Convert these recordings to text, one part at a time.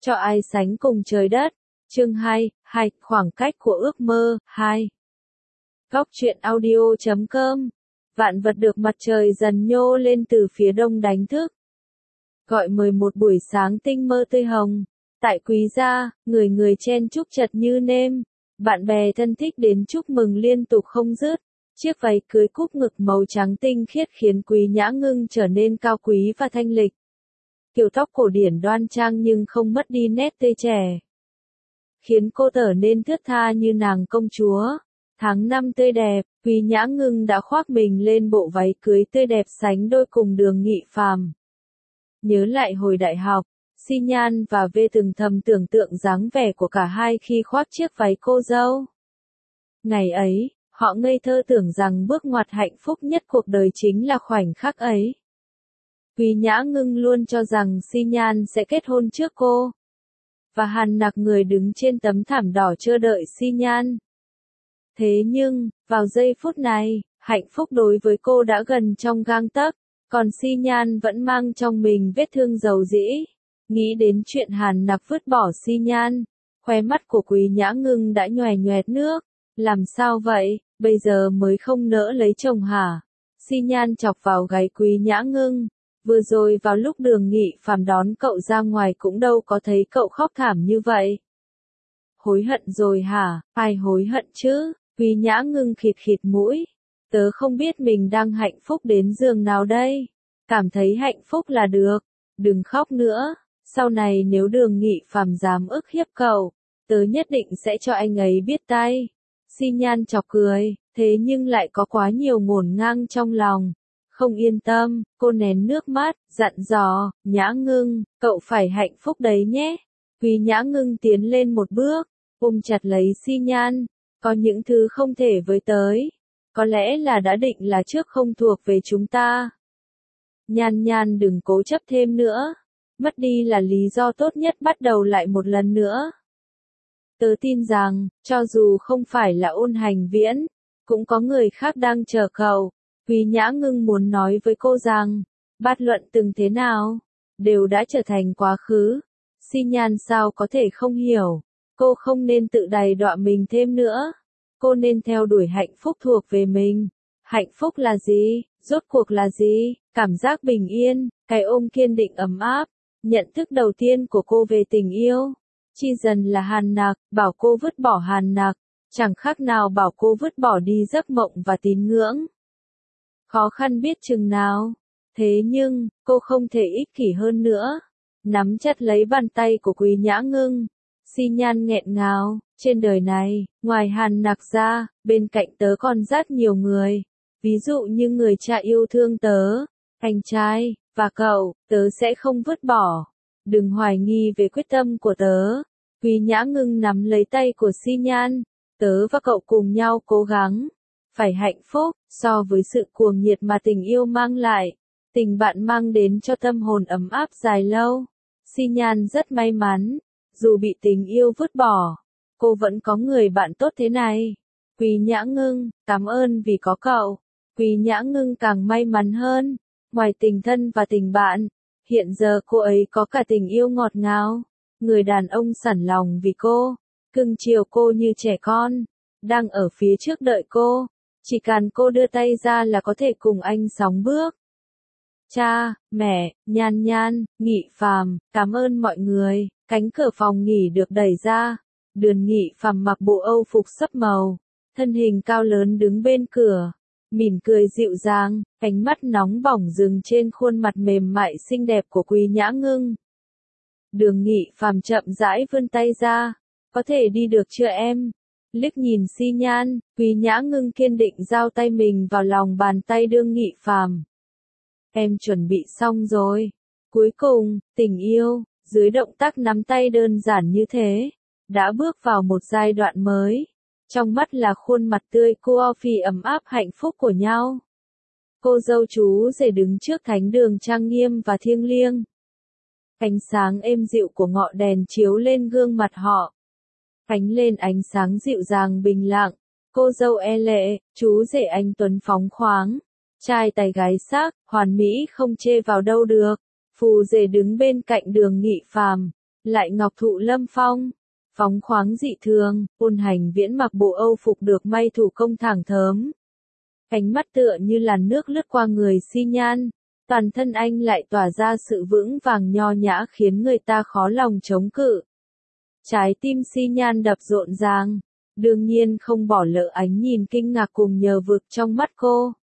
cho ai sánh cùng trời đất. Chương 2, khoảng cách của ước mơ, 2. Góc truyện audio.com. Vạn vật được mặt trời dần nhô lên từ phía đông đánh thức. Gọi mời một buổi sáng tinh mơ tươi hồng. Tại Quý gia, người người chen chúc chật như nêm. Bạn bè thân thích đến chúc mừng liên tục không dứt. Chiếc váy cưới cúp ngực màu trắng tinh khiết khiến Quý Nhã Ngưng trở nên cao quý và thanh lịch. Kiểu tóc cổ điển đoan trang nhưng không mất đi nét tươi trẻ, khiến cô trở nên thướt tha như nàng công chúa. Tháng năm tươi đẹp, Quý Nhã Ngưng đã khoác mình lên bộ váy cưới tươi đẹp sánh đôi cùng Đường Nghị Phàm. Nhớ lại hồi đại học, Xi Nhan và V từng thầm tưởng tượng dáng vẻ của cả hai khi khoác chiếc váy cô dâu. Ngày ấy, họ ngây thơ tưởng rằng bước ngoặt hạnh phúc nhất cuộc đời chính là khoảnh khắc ấy. Quý Nhã Ngưng luôn cho rằng Xi Nhan sẽ kết hôn trước cô. Và Hàn Nặc người đứng trên tấm thảm đỏ chờ đợi Xi Nhan. Thế nhưng, vào giây phút này, hạnh phúc đối với cô đã gần trong gang tấc, còn Xi Nhan vẫn mang trong mình vết thương dầu dĩ. Nghĩ đến chuyện Hàn Nặc vứt bỏ Xi Nhan, khóe mắt của Quý Nhã Ngưng đã nhoè nhoẹt nước. Làm sao vậy, bây giờ mới không nỡ lấy chồng hả? Xi Nhan chọc vào gáy Quý Nhã Ngưng. Vừa rồi vào lúc Đường Nghị Phàm đón cậu ra ngoài cũng đâu có thấy cậu khóc thảm như vậy. Hối hận rồi hả? Ai hối hận chứ? Quý Nhã Ngưng khịt khịt mũi. Tớ không biết mình đang hạnh phúc đến giường nào đây. Cảm thấy hạnh phúc là được. Đừng khóc nữa. Sau này nếu Đường Nghị Phàm dám ức hiếp cậu, tớ nhất định sẽ cho anh ấy biết tay. Xi Nhan chọc cười, thế nhưng lại có quá nhiều ngổn ngang trong lòng. Không yên tâm, cô nén nước mắt, dặn dò, Nhã Ngưng, cậu phải hạnh phúc đấy nhé. Quý Nhã Ngưng tiến lên một bước, ôm chặt lấy Xi Nhan. Có những thứ không thể với tới. Có lẽ là đã định là trước không thuộc về chúng ta. Nhan Nhan đừng cố chấp thêm nữa. Mất đi là lý do tốt nhất bắt đầu lại một lần nữa. Tớ tin rằng, cho dù không phải là Ôn Hành Viễn, cũng có người khác đang chờ cậu. Quý Nhã Ngưng muốn nói với cô rằng, bất luận từng thế nào, đều đã trở thành quá khứ. Xi Nhan sao có thể không hiểu, cô không nên tự đày đọa mình thêm nữa. Cô nên theo đuổi hạnh phúc thuộc về mình. Hạnh phúc là gì? Rốt cuộc là gì? Cảm giác bình yên, cái ôm kiên định ấm áp. Nhận thức đầu tiên của cô về tình yêu. Chi dần là Hàn Nặc, bảo cô vứt bỏ Hàn Nặc. Chẳng khác nào bảo cô vứt bỏ đi giấc mộng và tín ngưỡng. Khó khăn biết chừng nào. Thế nhưng, cô không thể ích kỷ hơn nữa. Nắm chặt lấy bàn tay của Quý Nhã Ngưng. Xi Nhan nghẹn ngào, trên đời này, ngoài Hàn Nặc ra, bên cạnh tớ còn rất nhiều người. Ví dụ như người cha yêu thương tớ, anh trai, và cậu, tớ sẽ không vứt bỏ. Đừng hoài nghi về quyết tâm của tớ. Quý Nhã Ngưng nắm lấy tay của Xi Nhan. Tớ và cậu cùng nhau cố gắng. Phải hạnh phúc, so với sự cuồng nhiệt mà tình yêu mang lại. Tình bạn mang đến cho tâm hồn ấm áp dài lâu. Xi Nhan rất may mắn. Dù bị tình yêu vứt bỏ, cô vẫn có người bạn tốt thế này. Quý Nhã Ngưng, cảm ơn vì có cậu. Quý Nhã Ngưng càng may mắn hơn. Ngoài tình thân và tình bạn, hiện giờ cô ấy có cả tình yêu ngọt ngào. Người đàn ông sẵn lòng vì cô, cưng chiều cô như trẻ con, đang ở phía trước đợi cô. Chỉ cần cô đưa tay ra là có thể cùng anh sóng bước. Cha, mẹ, Nhan Nhan, Nghị Phàm, cảm ơn mọi người. Cánh cửa phòng nghỉ được đẩy ra. Đường Nghị Phàm mặc bộ Âu phục sẫm màu, thân hình cao lớn đứng bên cửa, mỉm cười dịu dàng, ánh mắt nóng bỏng dừng trên khuôn mặt mềm mại xinh đẹp của Quý Nhã Ngưng. Đường Nghị Phàm chậm rãi vươn tay ra, có thể đi được chưa em? Liếc nhìn Xi Nhan, Quý Nhã Ngưng kiên định giao tay mình vào lòng bàn tay Đường Nghị Phàm. Em chuẩn bị xong rồi. Cuối cùng, tình yêu, dưới động tác nắm tay đơn giản như thế, đã bước vào một giai đoạn mới. Trong mắt là khuôn mặt tươi coffee ấm áp hạnh phúc của nhau. Cô dâu chú rể đứng trước thánh đường trang nghiêm và thiêng liêng. Ánh sáng êm dịu của ngọn đèn chiếu lên gương mặt họ. Ánh lên ánh sáng dịu dàng bình lặng. Cô dâu e lệ, chú rể anh tuấn phóng khoáng. Trai tài gái sắc, hoàn mỹ không chê vào đâu được. Phù rể đứng bên cạnh Đường Nghị Phàm, lại ngọc thụ lâm phong, phóng khoáng dị thường. Ôn Hành Viễn mặc bộ Âu phục được may thủ công thẳng thớm. Ánh mắt tựa như làn nước lướt qua người Xi Nhan, toàn thân anh lại tỏa ra sự vững vàng nho nhã khiến người ta khó lòng chống cự. Trái tim Xi Nhan đập rộn ràng, đương nhiên không bỏ lỡ ánh nhìn kinh ngạc cùng nhờ vực trong mắt cô.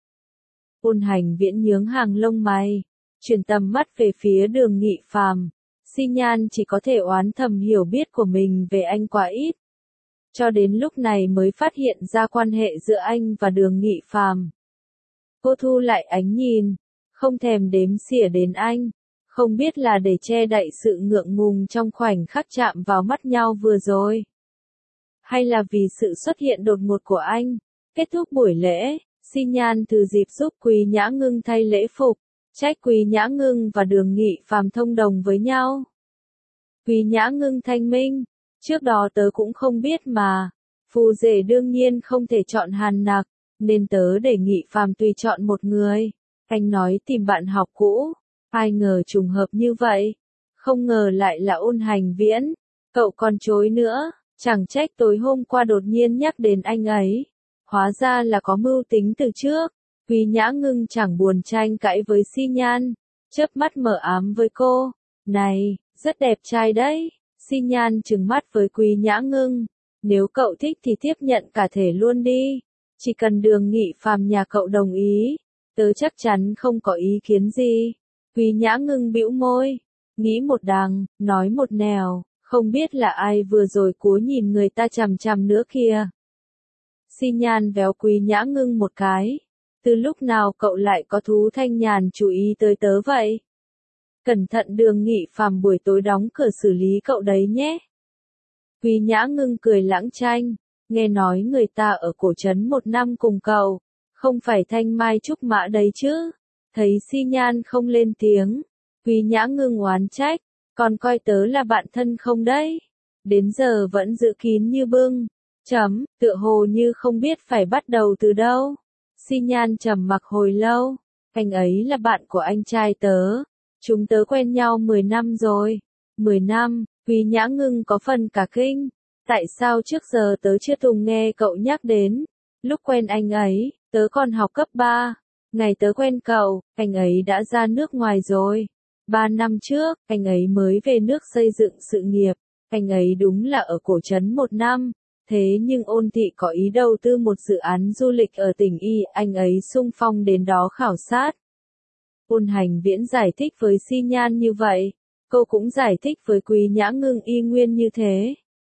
Ôn Hành Viễn nhướng hàng lông mày, chuyển tầm mắt về phía Đường Nghị Phàm. Xi Nhan chỉ có thể oán thầm hiểu biết của mình về anh quá ít. Cho đến lúc này mới phát hiện ra quan hệ giữa anh và Đường Nghị Phàm. Cô thu lại ánh nhìn, không thèm đếm xỉa đến anh, không biết là để che đậy sự ngượng ngùng trong khoảnh khắc chạm vào mắt nhau vừa rồi, hay là vì sự xuất hiện đột ngột của anh. Kết thúc buổi lễ, Xi Nhan thừa dịp giúp Quý Nhã Ngưng thay lễ phục, trách Quý Nhã Ngưng và Đường Nghị Phàm thông đồng với nhau. Quý Nhã Ngưng thanh minh, trước đó tớ cũng không biết mà, phù rể đương nhiên không thể chọn Hàn Nặc, nên tớ để Nghị Phàm tùy chọn một người. Anh nói tìm bạn học cũ, ai ngờ trùng hợp như vậy, không ngờ lại là Ôn Hành Viễn, cậu còn chối nữa, chẳng trách tối hôm qua đột nhiên nhắc đến anh ấy, hóa ra là có mưu tính từ trước. Quý Nhã Ngưng chẳng buồn tranh cãi với Xi Nhan, chớp mắt mở ám với cô, này, rất đẹp trai đấy. Xi Nhan trừng mắt với Quý Nhã Ngưng, nếu cậu thích thì tiếp nhận cả thể luôn đi, chỉ cần Đường Nghị Phàm nhà cậu đồng ý, tớ chắc chắn không có ý kiến gì. Quý Nhã Ngưng bĩu môi, nghĩ một đằng, nói một nẻo, không biết là ai vừa rồi cố nhìn người ta chằm chằm nữa kìa. Xi Nhan véo Quý Nhã Ngưng một cái, từ lúc nào cậu lại có thú thanh nhàn chú ý tới tớ vậy? Cẩn thận Đường Nghị Phàm buổi tối đóng cửa xử lý cậu đấy nhé. Quý Nhã Ngưng cười lãng chanh, nghe nói người ta ở cổ trấn 1 năm cùng cậu, không phải thanh mai trúc mã đấy chứ. Thấy Xi Nhan không lên tiếng, Quý Nhã Ngưng oán trách, còn coi tớ là bạn thân không đấy? Đến giờ vẫn giữ kín như bưng. Tựa hồ như không biết phải bắt đầu từ đâu. Xi Nhan trầm mặc hồi lâu, anh ấy là bạn của anh trai tớ. Chúng tớ quen nhau 10 năm rồi. 10 năm, Quý Nhã Ngưng có phần cả kinh. Tại sao trước giờ tớ chưa từng nghe cậu nhắc đến? Lúc quen anh ấy, tớ còn học cấp 3. Ngày tớ quen cậu, anh ấy đã ra nước ngoài rồi. 3 năm trước, anh ấy mới về nước xây dựng sự nghiệp. Anh ấy đúng là ở cổ trấn 1 năm. Thế nhưng Ôn Thị có ý đầu tư một dự án du lịch ở tỉnh Y, anh ấy xung phong đến đó khảo sát. Ôn Hành Viễn giải thích với Xi Nhan như vậy, cô cũng giải thích với Quý Nhã Ngưng y nguyên như thế.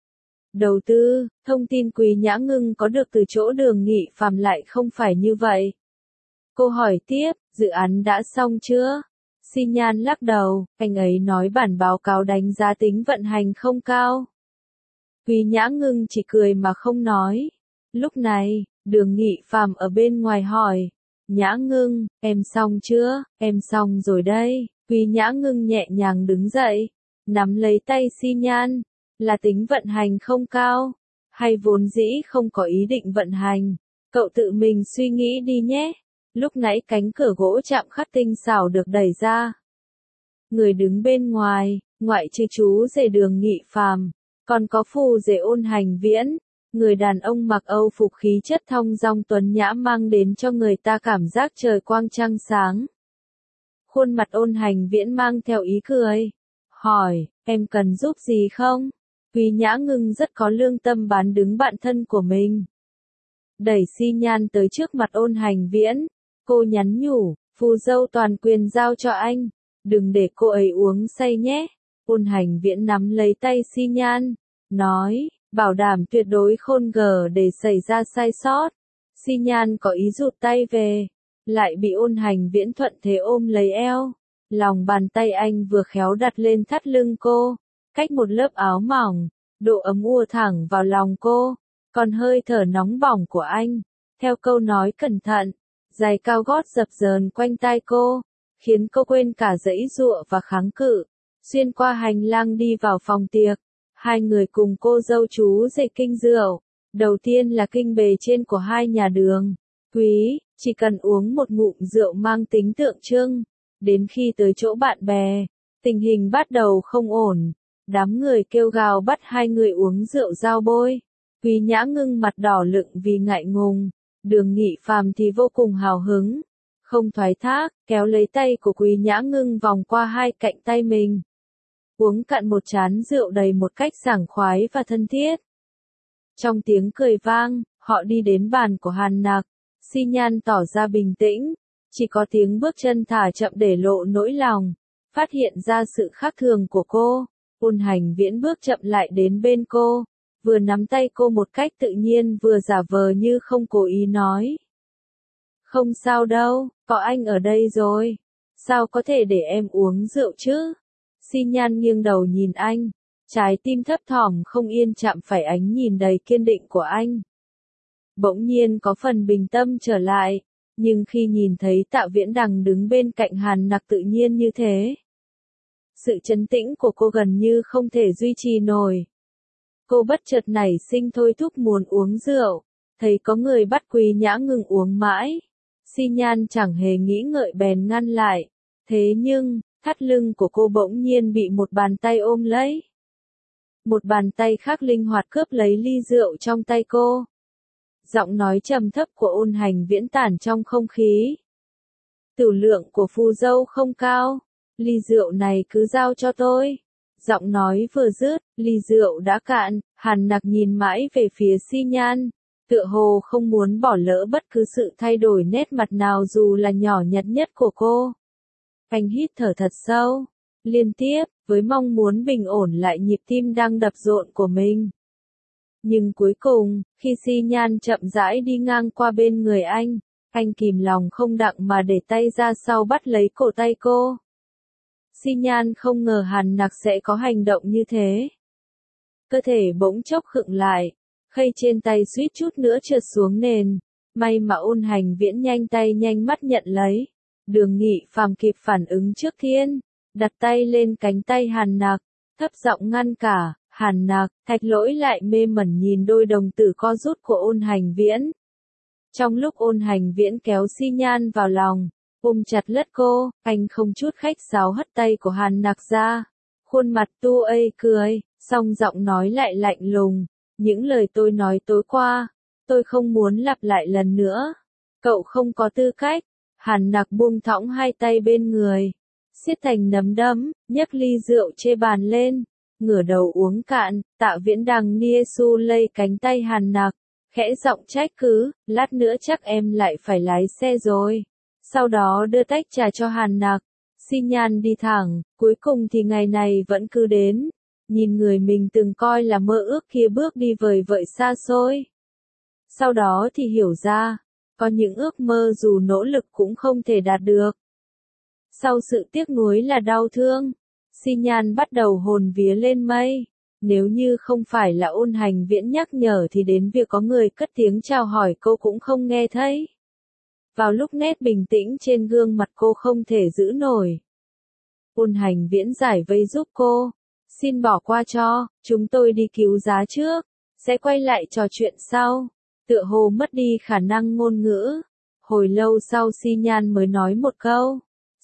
Đầu tư, thông tin Quý Nhã Ngưng có được từ chỗ Đường Nghị Phàm lại không phải như vậy. Cô hỏi tiếp, dự án đã xong chưa? Xi Nhan lắc đầu, anh ấy nói bản báo cáo đánh giá tính vận hành không cao. Quý Nhã Ngưng chỉ cười mà không nói. Lúc này, Đường Nghị Phàm ở bên ngoài hỏi, Nhã Ngưng, em xong chưa? Em xong rồi đây. Quý Nhã Ngưng nhẹ nhàng đứng dậy, nắm lấy tay Xi Nhan, là tính vận hành không cao, hay vốn dĩ không có ý định vận hành, cậu tự mình suy nghĩ đi nhé. Lúc nãy cánh cửa gỗ chạm khắc tinh xảo được đẩy ra. Người đứng bên ngoài, ngoại trừ chú rể Đường Nghị Phàm, còn có phù rể Ôn Hành Viễn. Người đàn ông mặc Âu phục khí chất thong dong tuấn nhã mang đến cho người ta cảm giác trời quang trăng sáng. Khuôn mặt Ôn Hành Viễn mang theo ý cười. Hỏi, em cần giúp gì không? Quý Nhã Ngưng rất có lương tâm bán đứng bạn thân của mình. Đẩy Xi Nhan tới trước mặt Ôn Hành Viễn. Cô nhắn nhủ, phù dâu toàn quyền giao cho anh. Đừng để cô ấy uống say nhé. Ôn Hành Viễn nắm lấy tay Xi Nhan, nói, bảo đảm tuyệt đối khôn gờ để xảy ra sai sót. Xi Nhan có ý rụt tay về, lại bị Ôn Hành Viễn thuận thế ôm lấy eo. Lòng bàn tay anh vừa khéo đặt lên thắt lưng cô, cách một lớp áo mỏng, độ ấm ùa thẳng vào lòng cô, còn hơi thở nóng bỏng của anh. Theo câu nói cẩn thận, giày cao gót dập dờn quanh tai cô, khiến cô quên cả giãy giụa và kháng cự. Xuyên qua hành lang đi vào phòng tiệc, hai người cùng cô dâu chú rể kinh rượu. Đầu tiên là kinh bề trên của hai nhà Đường. Quý, chỉ cần uống một ngụm rượu mang tính tượng trưng. Đến khi tới chỗ bạn bè, tình hình bắt đầu không ổn. Đám người kêu gào bắt hai người uống rượu giao bôi. Quý Nhã Ngưng mặt đỏ lựng vì ngại ngùng. Đường Nghị Phàm thì vô cùng hào hứng. Không thoái thác, kéo lấy tay của Quý Nhã Ngưng vòng qua hai cạnh tay mình. Uống cạn một chán rượu đầy một cách sảng khoái và thân thiết. Trong tiếng cười vang, họ đi đến bàn của Hàn Nặc. Xi Nhan tỏ ra bình tĩnh, chỉ có tiếng bước chân thả chậm để lộ nỗi lòng. Phát hiện ra sự khác thường của cô, Ôn Hành Viễn bước chậm lại đến bên cô, vừa nắm tay cô một cách tự nhiên vừa giả vờ như không cố ý nói. Không sao đâu, có anh ở đây rồi. Sao có thể để em uống rượu chứ? Xi Nhan nghiêng đầu nhìn anh, trái tim thấp thỏm không yên chạm phải ánh nhìn đầy kiên định của anh. Bỗng nhiên có phần bình tâm trở lại, nhưng khi nhìn thấy Tạ Viễn Đằng đứng bên cạnh Hàn Nặc tự nhiên như thế, sự trấn tĩnh của cô gần như không thể duy trì nổi. Cô bất chợt nảy sinh thôi thúc muốn uống rượu, thấy có người bắt Quý Nhã Ngưng uống mãi. Xi Nhan chẳng hề nghĩ ngợi bèn ngăn lại, thế nhưng, thắt lưng của cô bỗng nhiên bị một bàn tay ôm lấy. Một bàn tay khác linh hoạt cướp lấy ly rượu trong tay cô. Giọng nói trầm thấp của Ôn Hành Viễn tản trong không khí. Tửu lượng của phù dâu không cao, ly rượu này cứ giao cho tôi. Giọng nói vừa dứt, ly rượu đã cạn, Hàn Nặc nhìn mãi về phía Xi Nhan, tựa hồ không muốn bỏ lỡ bất cứ sự thay đổi nét mặt nào dù là nhỏ nhặt nhất của cô. Anh hít thở thật sâu, liên tiếp, với mong muốn bình ổn lại nhịp tim đang đập rộn của mình. Nhưng cuối cùng, khi Xi Nhan chậm rãi đi ngang qua bên người anh kìm lòng không đặng mà để tay ra sau bắt lấy cổ tay cô. Xi Nhan không ngờ Hàn Nặc sẽ có hành động như thế. Cơ thể bỗng chốc khựng lại, khay trên tay suýt chút nữa trượt xuống nền. May mà Ôn Hành Viễn nhanh tay nhanh mắt nhận lấy. Đường Nghị Phàm kịp phản ứng trước tiên, đặt tay lên cánh tay Hàn Nặc, thấp giọng ngăn cả. Hàn Nặc, Thạch Lỗi lại mê mẩn nhìn đôi đồng tử co rút của Ôn Hành Viễn. Trong lúc Ôn Hành Viễn kéo Xi Nhan vào lòng, ôm chặt lất cô, anh không chút khách sáo hất tay của Hàn Nặc ra. Khuôn mặt tu ây cười, song giọng nói lại lạnh lùng. Những lời tôi nói tối qua, tôi không muốn lặp lại lần nữa. Cậu không có tư cách. Hàn Nặc buông thõng hai tay bên người, siết thành nắm đấm, nhấc ly rượu chê bàn lên, ngửa đầu uống cạn. Tạ Viễn Đằng nia su lây cánh tay Hàn Nặc, khẽ giọng trách cứ, lát nữa chắc em lại phải lái xe rồi. Sau đó đưa tách trà cho Hàn Nặc. Xi Nhan đi thẳng, cuối cùng thì ngày này vẫn cứ đến. Nhìn người mình từng coi là mơ ước kia bước đi vời vợi xa xôi. Sau đó thì hiểu ra, có những ước mơ dù nỗ lực cũng không thể đạt được. Sau sự tiếc nuối là đau thương, Xi Nhan bắt đầu hồn vía lên mây. Nếu như không phải là Ôn Hành Viễn nhắc nhở thì đến việc có người cất tiếng chào hỏi cô cũng không nghe thấy. Vào lúc nét bình tĩnh trên gương mặt cô không thể giữ nổi, Ôn Hành Viễn giải vây giúp cô. Xin bỏ qua cho, chúng tôi đi cứu giá trước, sẽ quay lại trò chuyện sau. Tựa hồ mất đi khả năng ngôn ngữ. Hồi lâu sau Xi Nhan mới nói một câu.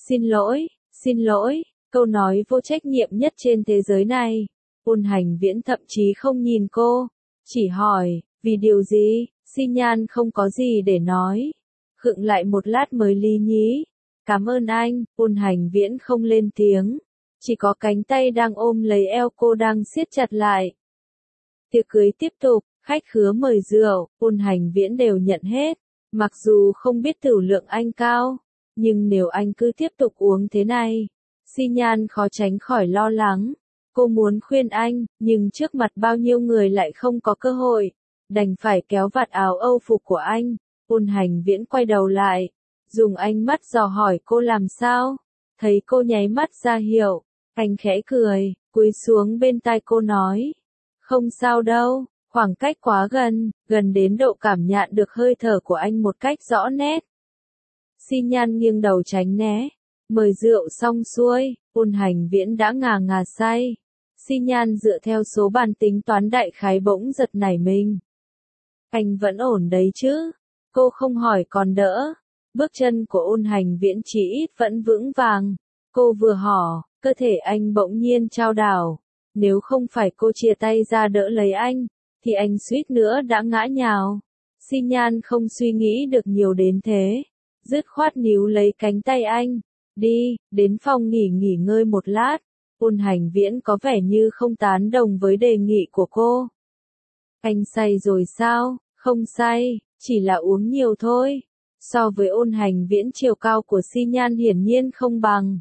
Xin lỗi, câu nói vô trách nhiệm nhất trên thế giới này. Ôn Hành Viễn thậm chí không nhìn cô, chỉ hỏi, vì điều gì? Xi Nhan không có gì để nói. Khựng lại một lát mới lý nhí. Cảm ơn anh. Ôn Hành Viễn không lên tiếng, chỉ có cánh tay đang ôm lấy eo cô đang siết chặt lại. Tiệc cưới tiếp tục, khách khứa mời rượu, Ôn Hành Viễn đều nhận hết. Mặc dù không biết tửu lượng anh cao, nhưng nếu anh cứ tiếp tục uống thế này, Xi Nhan khó tránh khỏi lo lắng. Cô muốn khuyên anh, nhưng trước mặt bao nhiêu người lại không có cơ hội, đành phải kéo vạt áo âu phục của anh. Ôn Hành Viễn quay đầu lại, dùng ánh mắt dò hỏi cô làm sao. Thấy cô nháy mắt ra hiệu, anh khẽ cười, cúi xuống bên tai cô nói. Không sao đâu, khoảng cách quá gần đến độ cảm nhận được hơi thở của anh một cách rõ nét. Xi Nhan nghiêng đầu tránh né. Mời rượu xong xuôi, Ôn Hành Viễn đã ngà ngà say. Xi Nhan dựa theo số bàn tính toán đại khái bỗng giật nảy mình. Anh vẫn ổn đấy chứ? Cô không hỏi còn đỡ. Bước chân của Ôn Hành Viễn chỉ ít vẫn vững vàng. Cô vừa hỏi, cơ thể anh bỗng nhiên chao đảo. Nếu không phải cô chia tay ra đỡ lấy anh, thì anh suýt nữa đã ngã nhào. Xi Nhan không suy nghĩ được nhiều đến thế. Dứt khoát níu lấy cánh tay anh. Đi, đến phòng nghỉ ngơi một lát. Ôn Hành Viễn có vẻ như không tán đồng với đề nghị của cô. Anh say rồi sao? Không say, chỉ là uống nhiều thôi. So với Ôn Hành Viễn, chiều cao của Xi Nhan hiển nhiên không bằng.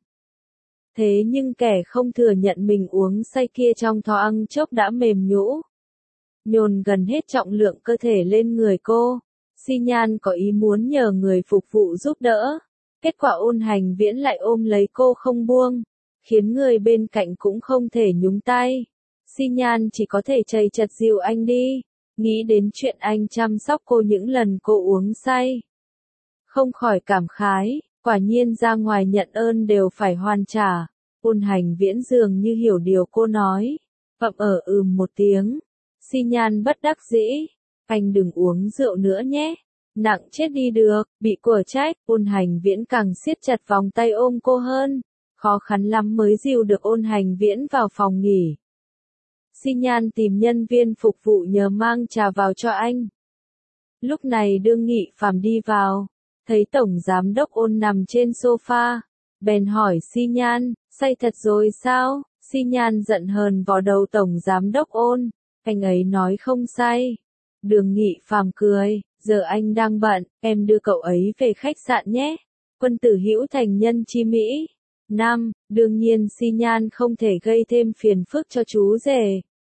Thế nhưng kẻ không thừa nhận mình uống say kia trong thoáng chốc đã mềm nhũn, nhồn gần hết trọng lượng cơ thể lên người cô. Xi Nhan có ý muốn nhờ người phục vụ giúp đỡ. Kết quả Ôn Hành Viễn lại ôm lấy cô không buông, khiến người bên cạnh cũng không thể nhúng tay. Xi Nhan chỉ có thể chầy chật dìu anh đi, nghĩ đến chuyện anh chăm sóc cô những lần cô uống say. Không khỏi cảm khái, quả nhiên ra ngoài nhận ơn đều phải hoàn trả. Ôn Hành Viễn dường như hiểu điều cô nói, vậm một tiếng. Xi Nhan bất đắc dĩ, anh đừng uống rượu nữa nhé, nặng chết đi được, bị của trách. Ôn Hành Viễn càng siết chặt vòng tay ôm cô hơn, khó khăn lắm mới dìu được Ôn Hành Viễn vào phòng nghỉ. Xi Nhan tìm nhân viên phục vụ nhờ mang trà vào cho anh. Lúc này Đương Nghị Phàm đi vào, thấy Tổng Giám đốc Ôn nằm trên sofa, bèn hỏi Xi Nhan, say thật rồi sao? Xi Nhan giận hờn vò đầu Tổng Giám đốc Ôn, anh ấy nói không say. Đường Nghị Phàm cười, giờ anh đang bận, em đưa cậu ấy về khách sạn nhé. Quân tử hữu thành nhân chi mỹ. Đương nhiên Xi Nhan không thể gây thêm phiền phức cho chú rể.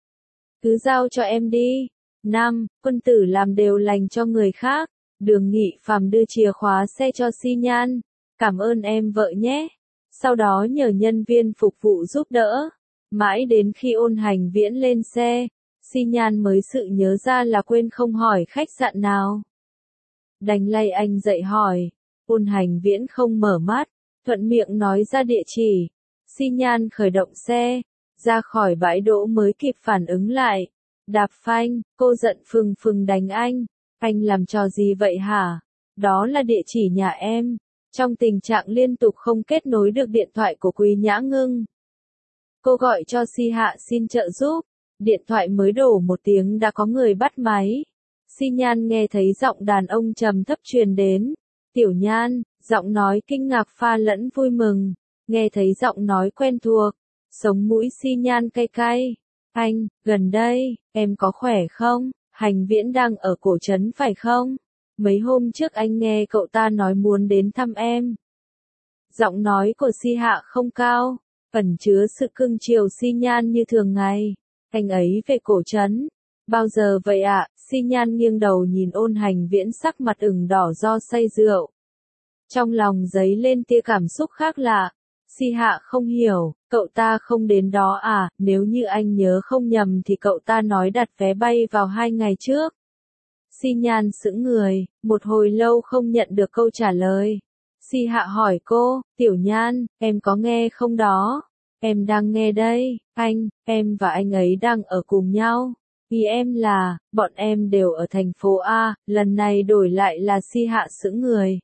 Cứ giao cho em đi. Quân tử làm đều lành cho người khác. Đường Nghị Phàm đưa chìa khóa xe cho Xi Nhan. Cảm ơn em vợ nhé. Sau đó nhờ nhân viên phục vụ giúp đỡ. Mãi đến khi Ôn Hành Viễn lên xe, Xi Nhan mới sự nhớ ra là quên không hỏi khách sạn nào. Đành lay anh dậy hỏi. Ôn Hành Viễn không mở mắt, thuận miệng nói ra địa chỉ. Xi Nhan khởi động xe, ra khỏi bãi đỗ mới kịp phản ứng lại. Đạp phanh, cô giận phừng phừng đánh anh. Anh làm trò gì vậy hả? Đó là địa chỉ nhà em. Trong tình trạng liên tục không kết nối được điện thoại của Quý Nhã Ngưng, cô gọi cho Si Hạ xin trợ giúp. Điện thoại mới đổ một tiếng đã có người bắt máy. Xi Nhan nghe thấy giọng đàn ông trầm thấp truyền đến. Tiểu Nhan, giọng nói kinh ngạc pha lẫn vui mừng. Nghe thấy giọng nói quen thuộc, sống mũi Xi Nhan cay cay. Anh, gần đây, em có khỏe không? Hành Viễn đang ở cổ trấn phải không? Mấy hôm trước anh nghe cậu ta nói muốn đến thăm em. Giọng nói của Si Hạ không cao, ẩn chứa sự cưng chiều Xi Nhan như thường ngày. Anh ấy về cổ trấn. Bao giờ vậy ạ? Xi Nhan nghiêng đầu nhìn Ôn Hành Viễn sắc mặt ửng đỏ do say rượu. Trong lòng dấy lên tia cảm xúc khác lạ. Si Hạ không hiểu, cậu ta không đến đó à? Nếu như anh nhớ không nhầm thì cậu ta nói đặt vé bay vào 2 ngày trước. Xi Nhan sững người, một hồi lâu không nhận được câu trả lời. Si Hạ hỏi cô, Tiểu Nhan, em có nghe không đó? Em đang nghe đây, em và anh ấy đang ở cùng nhau. Ý em là, bọn em đều ở thành phố A, lần này đổi lại là Si Hạ sững người.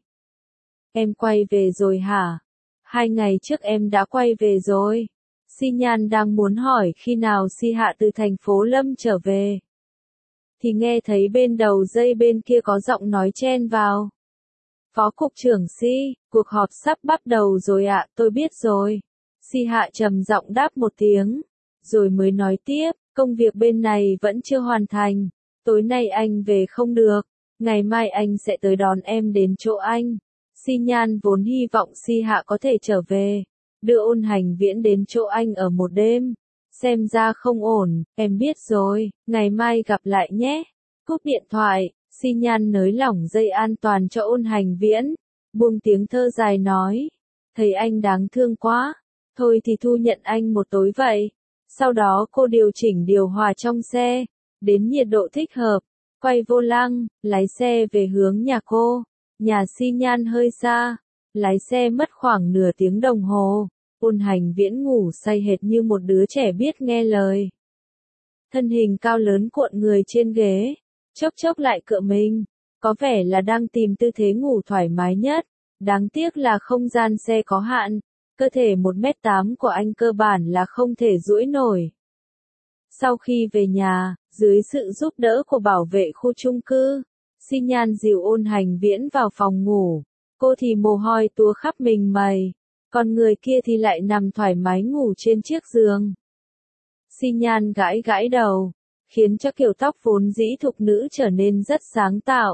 Em quay về rồi hả? 2 ngày trước em đã quay về rồi. Xi Nhan đang muốn hỏi khi nào Si Hạ từ thành phố Lâm trở về, thì nghe thấy bên đầu dây bên kia có giọng nói chen vào. Phó cục trưởng Si, cuộc họp sắp bắt đầu rồi ạ, tôi biết rồi. Si Hạ trầm giọng đáp một tiếng, rồi mới nói tiếp, công việc bên này vẫn chưa hoàn thành. Tối nay anh về không được, ngày mai anh sẽ tới đón em đến chỗ anh. Xi Nhan vốn hy vọng Si Hạ có thể trở về, đưa Ôn Hành Viễn đến chỗ anh ở một đêm. Xem ra không ổn, em biết rồi, ngày mai gặp lại nhé. Cúp điện thoại, Xi Nhan nới lỏng dây an toàn cho Ôn Hành Viễn, buông tiếng thơ dài nói, thấy anh đáng thương quá, thôi thì thu nhận anh một tối vậy. Sau đó cô điều chỉnh điều hòa trong xe, đến nhiệt độ thích hợp, quay vô lăng, lái xe về hướng nhà cô. Nhà Xi Nhan hơi xa, lái xe mất khoảng nửa tiếng đồng hồ. Ôn Hành Viễn ngủ say hệt như một đứa trẻ biết nghe lời. Thân hình cao lớn cuộn người trên ghế, chốc chốc lại cựa mình, có vẻ là đang tìm tư thế ngủ thoải mái nhất. Đáng tiếc là không gian xe có hạn, cơ thể 1m8 của anh cơ bản là không thể duỗi nổi. Sau khi về nhà, dưới sự giúp đỡ của bảo vệ khu chung cư, Xi Nhan dìu Ôn Hành Viễn vào phòng ngủ. Cô thì mồ hôi túa khắp mình mày, còn người kia thì lại nằm thoải mái ngủ trên chiếc giường. Xi Nhan gãi gãi đầu, khiến cho kiểu tóc vốn dĩ thục nữ trở nên rất sáng tạo.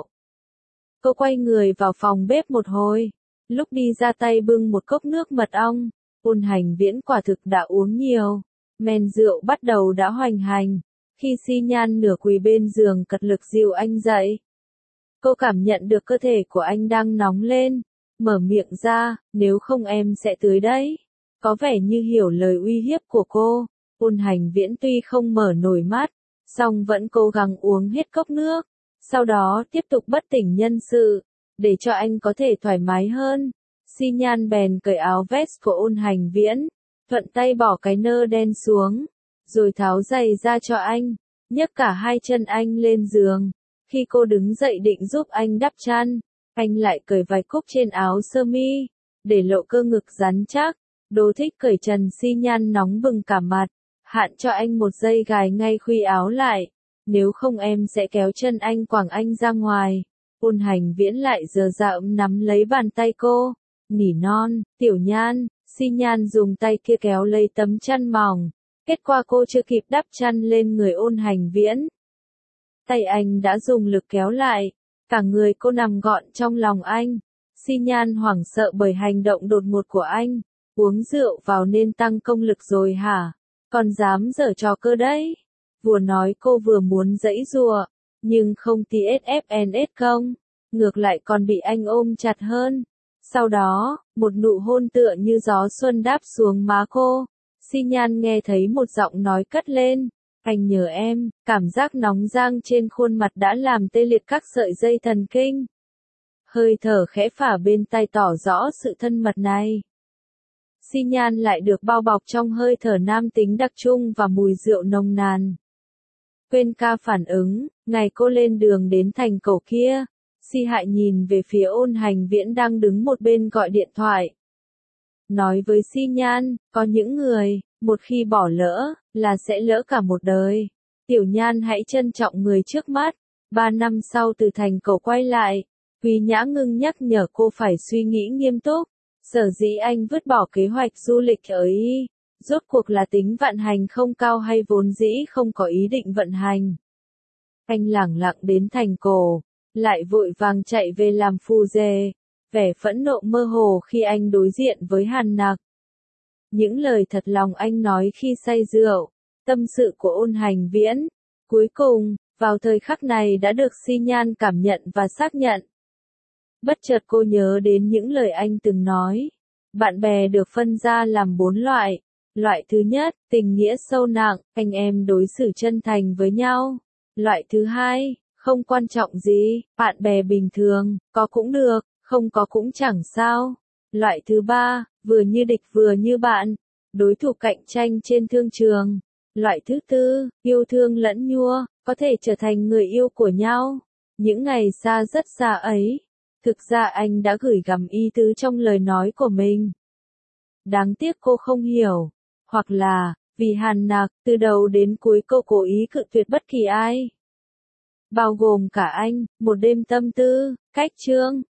Cô quay người vào phòng bếp một hồi, lúc đi ra tay bưng một cốc nước mật ong. Ôn Hành Viễn quả thực đã uống nhiều, men rượu bắt đầu đã hoành hành. Khi Xi Nhan nửa quỳ bên giường cật lực dìu anh dậy, cô cảm nhận được cơ thể của anh đang nóng lên, mở miệng ra, nếu không em sẽ tưới đấy. Có vẻ như hiểu lời uy hiếp của cô, Ôn Hành Viễn tuy không mở nổi mắt, song vẫn cố gắng uống hết cốc nước, sau đó tiếp tục bất tỉnh nhân sự, để cho anh có thể thoải mái hơn. Xi Nhan bèn cởi áo vest của Ôn Hành Viễn, thuận tay bỏ cái nơ đen xuống, rồi tháo giày ra cho anh, nhấc cả hai chân anh lên giường. Khi cô đứng dậy định giúp anh đắp chăn, anh lại cởi vài cúc trên áo sơ mi, để lộ cơ ngực rắn chắc. Đố thích cởi trần. Xi Nhan nóng bừng cả mặt, hạn cho anh một dây gài ngay khuy áo lại, nếu không em sẽ kéo chân anh quẳng anh ra ngoài. Ôn Hành Viễn lại giơ ra nắm lấy bàn tay cô, nỉ non, Tiểu Nhan. Xi Nhan dùng tay kia kéo lấy tấm chăn mỏng, kết quả cô chưa kịp đắp chăn lên người Ôn Hành Viễn, tay anh đã dùng lực kéo lại, cả người cô nằm gọn trong lòng anh. Xi Nhan hoảng sợ bởi hành động đột ngột của anh, uống rượu vào nên tăng công lực rồi hả? Còn dám giở trò cơ đấy. Vừa nói cô vừa muốn giãy giụa, nhưng không tí SFNS không, ngược lại còn bị anh ôm chặt hơn. Sau đó, một nụ hôn tựa như gió xuân đáp xuống má cô. Xi Nhan nghe thấy một giọng nói cất lên, anh nhớ em. Cảm giác nóng rang trên khuôn mặt đã làm tê liệt các sợi dây thần kinh. Hơi thở khẽ phả bên tai tỏ rõ sự thân mật này. Xi Nhan lại được bao bọc trong hơi thở nam tính đặc trưng và mùi rượu nồng nàn. Quên ca phản ứng, ngày cô lên đường đến thành cổ kia, Si Hại nhìn về phía Ôn Hành Viễn đang đứng một bên gọi điện thoại. Nói với Xi Nhan, có những người, một khi bỏ lỡ, là sẽ lỡ cả một đời. Tiểu Nhan hãy trân trọng người trước mắt. 3 năm sau từ thành cổ quay lại, Quý Nhã Ngưng nhắc nhở cô phải suy nghĩ nghiêm túc. Sở dĩ anh vứt bỏ kế hoạch du lịch ấy, rốt cuộc là tính vận hành không cao hay vốn dĩ không có ý định vận hành. Anh lẳng lặng đến thành cổ, lại vội vàng chạy về làm phu dề, vẻ phẫn nộ mơ hồ khi anh đối diện với Hàn Nặc. Những lời thật lòng anh nói khi say rượu, tâm sự của Ôn Hành Viễn, cuối cùng, vào thời khắc này đã được Xi Nhan cảm nhận và xác nhận. Bất chợt cô nhớ đến những lời anh từng nói. Bạn bè được phân ra làm 4 loại. Loại thứ nhất, tình nghĩa sâu nặng, anh em đối xử chân thành với nhau. Loại thứ hai, không quan trọng gì, bạn bè bình thường, có cũng được, không có cũng chẳng sao. Loại thứ ba, vừa như địch vừa như bạn, đối thủ cạnh tranh trên thương trường. Loại thứ tư, yêu thương lẫn nhua, có thể trở thành người yêu của nhau. Những ngày xa rất xa ấy, thực ra anh đã gửi gắm ý tứ trong lời nói của mình. Đáng tiếc cô không hiểu, hoặc là, vì Hàn Nặc, từ đầu đến cuối cô cố ý cự tuyệt bất kỳ ai. Bao gồm cả anh, một đêm tâm tư, cách chương.